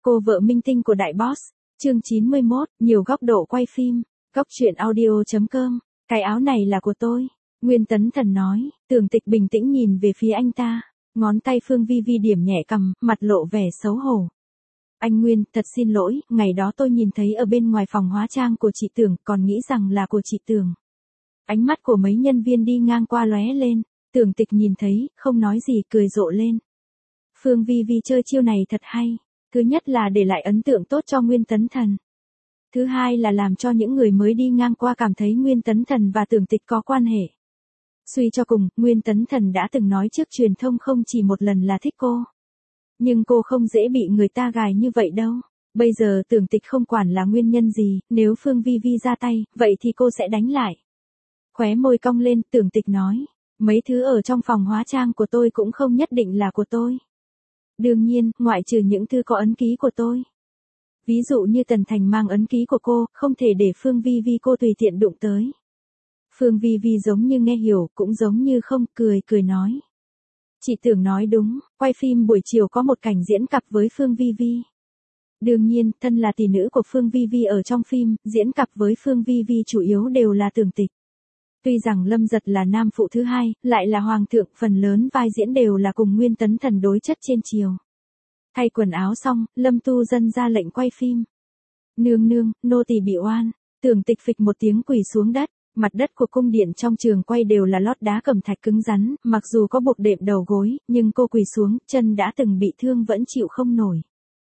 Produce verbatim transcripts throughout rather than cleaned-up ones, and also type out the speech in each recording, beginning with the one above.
Cô vợ minh tinh của đại boss, chương chín mươi mốt, nhiều góc độ quay phim, góc truyện audio.com, cái áo này là của tôi. Nguyên Tấn Thần nói, Tưởng Tịch bình tĩnh nhìn về phía anh ta, ngón tay Phương Vi Vi điểm nhẹ cằm, mặt lộ vẻ xấu hổ. Anh Nguyên, thật xin lỗi, ngày đó tôi nhìn thấy ở bên ngoài phòng hóa trang của chị Tưởng, còn nghĩ rằng là của chị Tưởng. Ánh mắt của mấy nhân viên đi ngang qua lóe lên, Tưởng Tịch nhìn thấy, không nói gì, cười rộ lên. Phương Vi Vi chơi chiêu này thật hay. Thứ nhất là để lại ấn tượng tốt cho Nguyên Tấn Thần. Thứ hai là làm cho những người mới đi ngang qua cảm thấy Nguyên Tấn Thần và Tưởng Tịch có quan hệ. Suy cho cùng, Nguyên Tấn Thần đã từng nói trước truyền thông không chỉ một lần là thích cô. Nhưng cô không dễ bị người ta gài như vậy đâu. Bây giờ Tưởng Tịch không quản là nguyên nhân gì, nếu Phương Vi Vi ra tay, vậy thì cô sẽ đánh lại. Khóe môi cong lên, Tưởng Tịch nói, mấy thứ ở trong phòng hóa trang của tôi cũng không nhất định là của tôi. Đương nhiên, ngoại trừ những thư có ấn ký của tôi. Ví dụ như Tần Thành mang ấn ký của cô, không thể để Phương Vi Vi cô tùy tiện đụng tới. Phương Vi Vi giống như nghe hiểu, cũng giống như không, cười cười nói. Chị Tưởng nói đúng, quay phim buổi chiều có một cảnh diễn cặp với Phương Vi Vi. Đương nhiên, thân là tỷ nữ của Phương Vi Vi ở trong phim, diễn cặp với Phương Vi Vi chủ yếu đều là Tưởng Tịch. Tuy rằng Lâm Giật là nam phụ thứ hai, lại là hoàng thượng, phần lớn vai diễn đều là cùng Nguyên Tấn Thần đối chất trên chiều. Thay quần áo xong, Lâm Tu Dân ra lệnh quay phim. Nương nương, nô tỳ bị oan. Tưởng Tịch phịch một tiếng quỳ xuống đất, mặt đất của cung điện trong trường quay đều là lót đá cẩm thạch cứng rắn, mặc dù có buộc đệm đầu gối, nhưng cô quỳ xuống, chân đã từng bị thương vẫn chịu không nổi.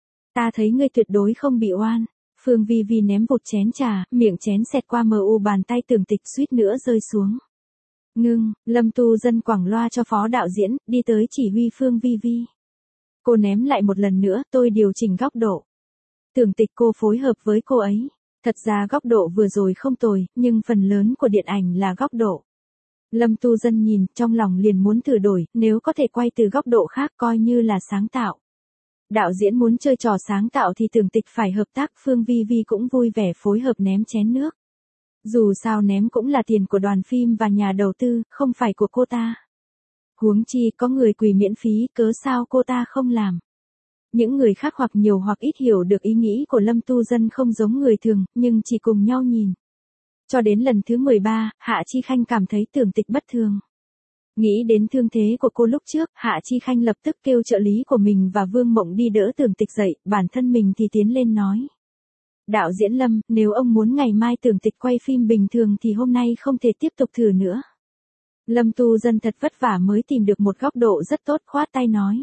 Ta thấy ngươi tuyệt đối không bị oan. Phương Vi Vi ném vụt chén trà, miệng chén xẹt qua mờ u bàn tay Tưởng Tịch suýt nữa rơi xuống. Ngưng, Lâm Tu Dân quẳng loa cho phó đạo diễn, đi tới chỉ huy Phương Vi Vi. Cô ném lại một lần nữa, tôi điều chỉnh góc độ. Tưởng Tịch cô phối hợp với cô ấy. Thật ra góc độ vừa rồi không tồi, nhưng phần lớn của điện ảnh là góc độ. Lâm Tu Dân nhìn, trong lòng liền muốn thử đổi, nếu có thể quay từ góc độ khác coi như là sáng tạo. Đạo diễn muốn chơi trò sáng tạo thì Tưởng Tịch phải hợp tác, Phương Vi Vi cũng vui vẻ phối hợp ném chén nước. Dù sao ném cũng là tiền của đoàn phim và nhà đầu tư, không phải của cô ta. Huống chi có người quỳ miễn phí, cớ sao cô ta không làm. Những người khác hoặc nhiều hoặc ít hiểu được ý nghĩ của Lâm Tu Dân không giống người thường, nhưng chỉ cùng nhau nhìn. Cho đến lần thứ mười ba, Hạ Chi Khanh cảm thấy Tưởng Tịch bất thường. Nghĩ đến thương thế của cô lúc trước, Hạ Chi Khanh lập tức kêu trợ lý của mình và Vương Mộng đi đỡ Tưởng Tịch dậy, bản thân mình thì tiến lên nói. Đạo diễn Lâm, nếu ông muốn ngày mai Tưởng Tịch quay phim bình thường thì hôm nay không thể tiếp tục thử nữa. Lâm Tu Dân thật vất vả mới tìm được một góc độ rất tốt, khoát tay nói.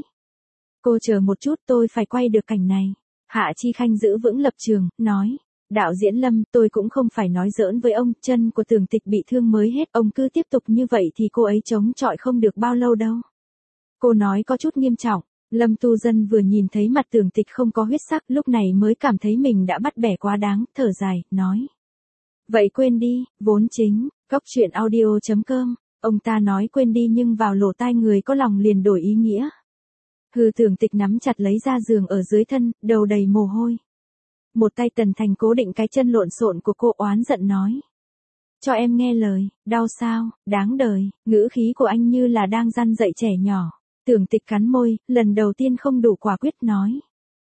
Cô chờ một chút, tôi phải quay được cảnh này. Hạ Chi Khanh giữ vững lập trường, nói. Đạo diễn Lâm, tôi cũng không phải nói giỡn với ông, chân của Tưởng Tịch bị thương mới hết, ông cứ tiếp tục như vậy thì cô ấy chống chọi không được bao lâu đâu. Cô nói có chút nghiêm trọng, Lâm Tu Dân vừa nhìn thấy mặt Tưởng Tịch không có huyết sắc, lúc này mới cảm thấy mình đã bắt bẻ quá đáng, thở dài, nói. Vậy quên đi, vốn chính, góc truyện audio.com, ông ta nói quên đi nhưng vào lỗ tai người có lòng liền đổi ý nghĩa. Hừ, Tưởng Tịch nắm chặt lấy ra giường ở dưới thân, đầu đầy mồ hôi. Một tay Tần Thành cố định cái chân lộn xộn của cô, oán giận nói. Cho em nghe lời, đau sao, đáng đời, ngữ khí của anh như là đang răn dạy trẻ nhỏ. Tưởng Tịch cắn môi, lần đầu tiên không đủ quả quyết nói.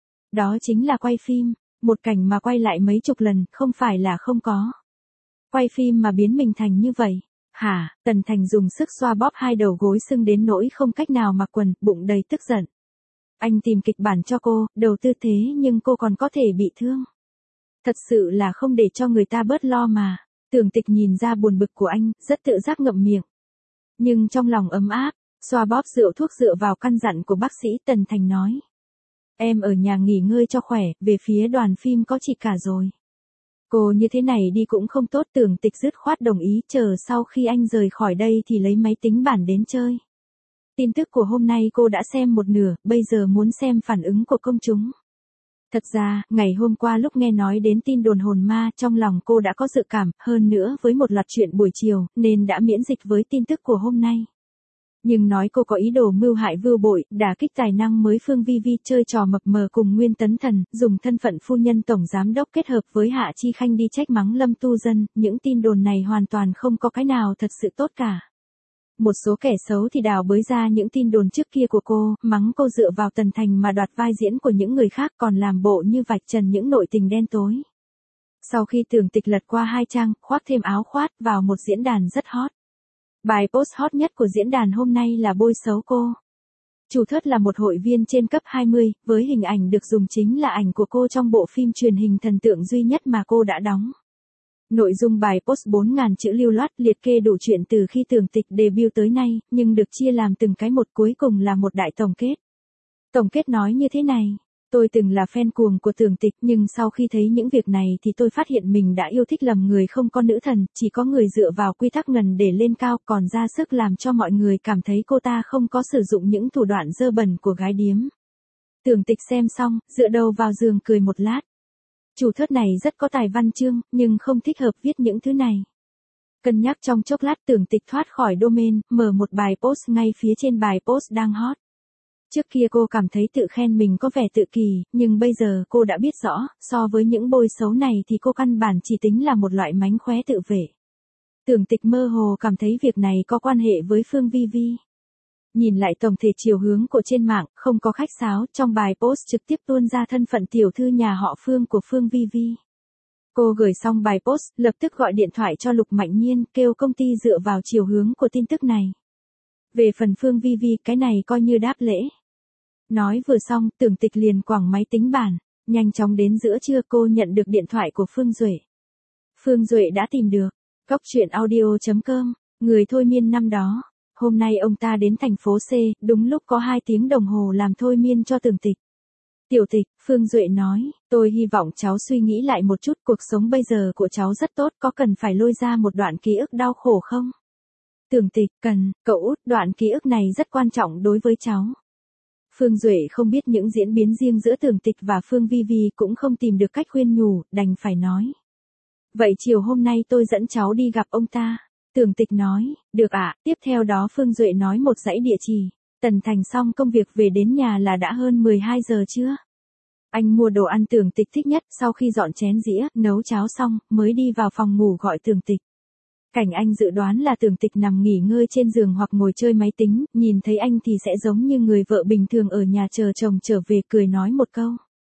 Đó chính là quay phim, một cảnh mà quay lại mấy chục lần, không phải là không có. Quay phim mà biến mình thành như vậy. Hả, Tần Thành dùng sức xoa bóp hai đầu gối sưng đến nỗi không cách nào mặc quần, bụng đầy tức giận. Anh tìm kịch bản cho cô, đầu tư thế nhưng cô còn có thể bị thương. Thật sự là không để cho người ta bớt lo mà. Tưởng Tịch nhìn ra buồn bực của anh, rất tự giác ngậm miệng. Nhưng trong lòng ấm áp, xoa bóp rượu thuốc dựa vào căn dặn của bác sĩ, Tần Thành nói. Em ở nhà nghỉ ngơi cho khỏe, về phía đoàn phim có chị cả rồi. Cô như thế này đi cũng không tốt, Tưởng Tịch dứt khoát đồng ý, chờ sau khi anh rời khỏi đây thì lấy máy tính bảng đến chơi. Tin tức của hôm nay cô đã xem một nửa, bây giờ muốn xem phản ứng của công chúng. Thật ra, ngày hôm qua lúc nghe nói đến tin đồn hồn ma, trong lòng cô đã có dự cảm, hơn nữa với một loạt chuyện buổi chiều, nên đã miễn dịch với tin tức của hôm nay. Nhưng nói cô có ý đồ mưu hại vưu bội, đả kích tài năng mới Phương Vi Vi chơi trò mập mờ cùng Nguyên Tấn Thần, dùng thân phận phu nhân tổng giám đốc kết hợp với Hạ Chi Khanh đi trách mắng Lâm Tu Dân, những tin đồn này hoàn toàn không có cái nào thật sự tốt cả. Một số kẻ xấu thì đào bới ra những tin đồn trước kia của cô, mắng cô dựa vào Tần Thành mà đoạt vai diễn của những người khác, còn làm bộ như vạch trần những nội tình đen tối. Sau khi Tưởng Tịch lật qua hai trang, khoác thêm áo khoác vào một diễn đàn rất hot. Bài post hot nhất của diễn đàn hôm nay là bôi xấu cô. Chủ thớt là một hội viên trên cấp hai mươi, với hình ảnh được dùng chính là ảnh của cô trong bộ phim truyền hình thần tượng duy nhất mà cô đã đóng. Nội dung bài post bốn nghìn chữ lưu loát liệt kê đủ chuyện từ khi Tưởng Tịch debut tới nay, nhưng được chia làm từng cái một, cuối cùng là một đại tổng kết. Tổng kết nói như thế này: tôi từng là fan cuồng của Tưởng Tịch, nhưng sau khi thấy những việc này thì tôi phát hiện mình đã yêu thích lầm người, không có nữ thần, chỉ có người dựa vào quy tắc ngần để lên cao, còn ra sức làm cho mọi người cảm thấy cô ta không có sử dụng những thủ đoạn dơ bẩn của gái điếm. Tưởng Tịch xem xong, dựa đầu vào giường cười một lát. Chủ thớt này rất có tài văn chương, nhưng không thích hợp viết những thứ này. Cân nhắc trong chốc lát, Tưởng Tịch thoát khỏi domain, mở một bài post ngay phía trên bài post đang hot. Trước kia cô cảm thấy tự khen mình có vẻ tự kỳ, nhưng bây giờ cô đã biết rõ, so với những bôi xấu này thì cô căn bản chỉ tính là một loại mánh khóe tự vệ. Tưởng Tịch mơ hồ cảm thấy việc này có quan hệ với Phương Vi Vi. Nhìn lại tổng thể chiều hướng của trên mạng, không có khách sáo, trong bài post trực tiếp tuôn ra thân phận tiểu thư nhà họ Phương của Phương Vi Vi. Cô gửi xong bài post, lập tức gọi điện thoại cho Lục Mạnh Nhiên, kêu công ty dựa vào chiều hướng của tin tức này. Về phần Phương Vi Vi, cái này coi như đáp lễ. Nói vừa xong, Tưởng Tịch liền quẳng máy tính bàn. Nhanh chóng đến giữa trưa cô nhận được điện thoại của Phương Duệ. Phương Duệ đã tìm được. Góc truyện audio chấm com, người thôi miên năm đó. Hôm nay ông ta đến thành phố C, đúng lúc có hai tiếng đồng hồ làm thôi miên cho Tưởng Tịch. Tiểu Tịch, Phương Duệ nói, tôi hy vọng cháu suy nghĩ lại một chút, cuộc sống bây giờ của cháu rất tốt, có cần phải lôi ra một đoạn ký ức đau khổ không? Tưởng Tịch, cần, cậu út, đoạn ký ức này rất quan trọng đối với cháu. Phương Duệ không biết những diễn biến riêng giữa Tưởng Tịch và Phương Vi Vi, cũng không tìm được cách khuyên nhủ, đành phải nói. Vậy chiều hôm nay tôi dẫn cháu đi gặp ông ta. Tưởng Tịch nói, được ạ. Tiếp theo đó Phương Duệ nói một dãy địa chỉ. Tần Thành xong công việc về đến nhà là đã hơn mười hai giờ trưa. Anh mua đồ ăn Tưởng Tịch thích nhất, sau khi dọn chén dĩa, nấu cháo xong, mới đi vào phòng ngủ gọi Tưởng Tịch. Cảnh anh dự đoán là Tưởng Tịch nằm nghỉ ngơi trên giường hoặc ngồi chơi máy tính, nhìn thấy anh thì sẽ giống như người vợ bình thường ở nhà chờ chồng trở về, cười nói một câu.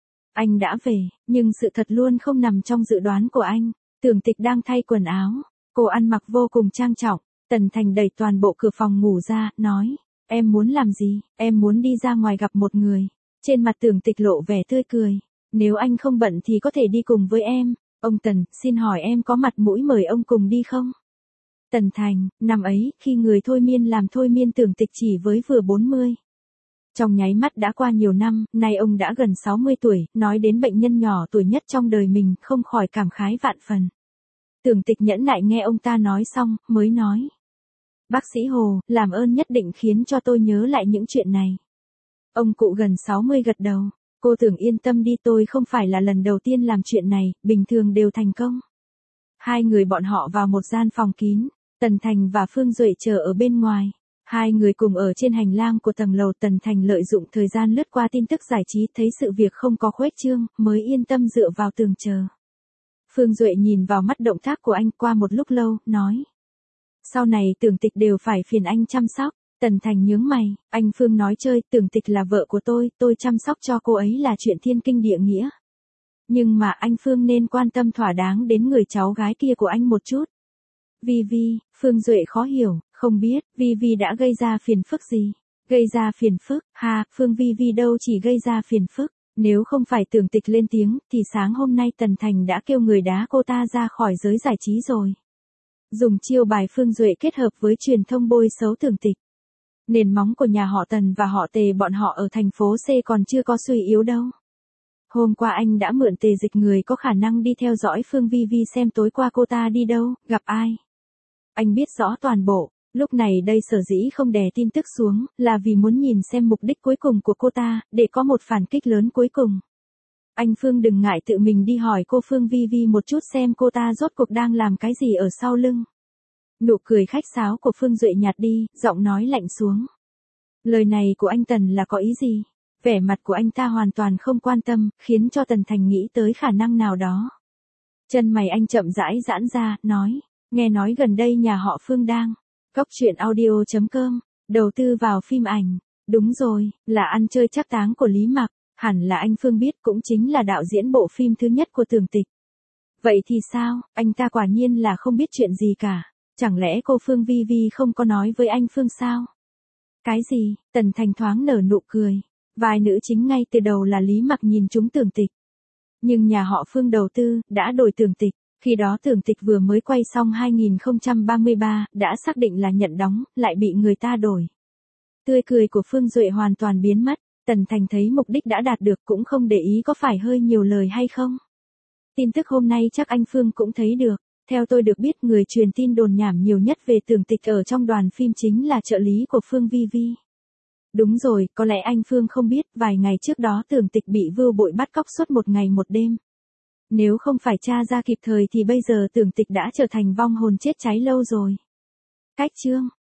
Anh đã về, nhưng sự thật luôn không nằm trong dự đoán của anh. Tưởng Tịch đang thay quần áo, cô ăn mặc vô cùng trang trọng. Tần Thành đẩy toàn bộ cửa phòng ngủ ra, nói, em muốn làm gì? Em muốn đi ra ngoài gặp một người. Trên mặt Tưởng Tịch lộ vẻ tươi cười. Nếu anh không bận thì có thể đi cùng với em. Ông Tần, xin hỏi em có mặt mũi mời ông cùng đi không? Tần Thành, năm ấy, khi người thôi miên làm thôi miên Tưởng Tịch chỉ với vừa bốn mươi. Trong nháy mắt đã qua nhiều năm, nay ông đã gần sáu mươi tuổi, nói đến bệnh nhân nhỏ tuổi nhất trong đời mình, không khỏi cảm khái vạn phần. Tưởng Tịch nhẫn nại nghe ông ta nói xong, mới nói. Bác sĩ Hồ, làm ơn nhất định khiến cho tôi nhớ lại những chuyện này. Ông cụ gần sáu mươi gật đầu. Cô Tưởng yên tâm đi, tôi không phải là lần đầu tiên làm chuyện này, bình thường đều thành công. Hai người bọn họ vào một gian phòng kín, Tần Thành và Phương Duệ chờ ở bên ngoài. Hai người cùng ở trên hành lang của tầng lầu. Tần Thành lợi dụng thời gian lướt qua tin tức giải trí, thấy sự việc không có khuếch trương, mới yên tâm dựa vào tường chờ. Phương Duệ nhìn vào mắt động tác của anh qua một lúc lâu, nói. Sau này Tưởng Tịch đều phải phiền anh chăm sóc. Tần Thành nhướng mày, anh Phương nói chơi, Tưởng Tịch là vợ của tôi, tôi chăm sóc cho cô ấy là chuyện thiên kinh địa nghĩa. Nhưng mà anh Phương nên quan tâm thỏa đáng đến người cháu gái kia của anh một chút. Vi Vi, Phương Duệ khó hiểu, không biết, Vi Vi đã gây ra phiền phức gì? Gây ra phiền phức, ha, Phương Vi Vi đâu chỉ gây ra phiền phức. Nếu không phải Tưởng Tịch lên tiếng, thì sáng hôm nay Tần Thành đã kêu người đá cô ta ra khỏi giới giải trí rồi. Dùng chiêu bài Phương Duệ kết hợp với truyền thông bôi xấu Tưởng Tịch. Nền móng của nhà họ Tần và họ Tề bọn họ ở thành phố C còn chưa có suy yếu đâu. Hôm qua anh đã mượn Tề Dịch, người có khả năng đi theo dõi Phương Vi Vi xem tối qua cô ta đi đâu, gặp ai. Anh biết rõ toàn bộ, lúc này đây sở dĩ không đè tin tức xuống, là vì muốn nhìn xem mục đích cuối cùng của cô ta, để có một phản kích lớn cuối cùng. Anh Phương đừng ngại tự mình đi hỏi cô Phương Vi Vi một chút xem cô ta rốt cuộc đang làm cái gì ở sau lưng. Nụ cười khách sáo của Phương Duệ nhạt đi, giọng nói lạnh xuống. Lời này của anh Tần là có ý gì? Vẻ mặt của anh ta hoàn toàn không quan tâm, khiến cho Tần Thành nghĩ tới khả năng nào đó. Chân mày anh chậm rãi giãn ra, nói, nghe nói gần đây nhà họ Phương đang Góc truyện audio chấm com, đầu tư vào phim ảnh. Đúng rồi, là ăn chơi trác táng của Lý Mặc, hẳn là anh Phương biết cũng chính là đạo diễn bộ phim thứ nhất của Tưởng Tịch. Vậy thì sao, anh ta quả nhiên là không biết chuyện gì cả. Chẳng lẽ cô Phương Vi Vi không có nói với anh Phương sao? Cái gì? Tần Thành thoáng nở nụ cười. Vai nữ chính ngay từ đầu là Lý Mặc nhìn trúng Tưởng Tịch. Nhưng nhà họ Phương đầu tư, đã đổi Tưởng Tịch. Khi đó Tưởng Tịch vừa mới quay xong hai không ba ba, đã xác định là nhận đóng, lại bị người ta đổi. Tươi cười của Phương Duệ hoàn toàn biến mất. Tần Thành thấy mục đích đã đạt được cũng không để ý có phải hơi nhiều lời hay không. Tin tức hôm nay chắc anh Phương cũng thấy được. Theo tôi được biết người truyền tin đồn nhảm nhiều nhất về Tưởng Tịch ở trong đoàn phim chính là trợ lý của Phương Vi Vi. Đúng rồi, có lẽ anh Phương không biết, vài ngày trước đó Tưởng Tịch bị Vưu Bội bắt cóc suốt một ngày một đêm. Nếu không phải tra ra kịp thời thì bây giờ Tưởng Tịch đã trở thành vong hồn chết cháy lâu rồi. Cách chương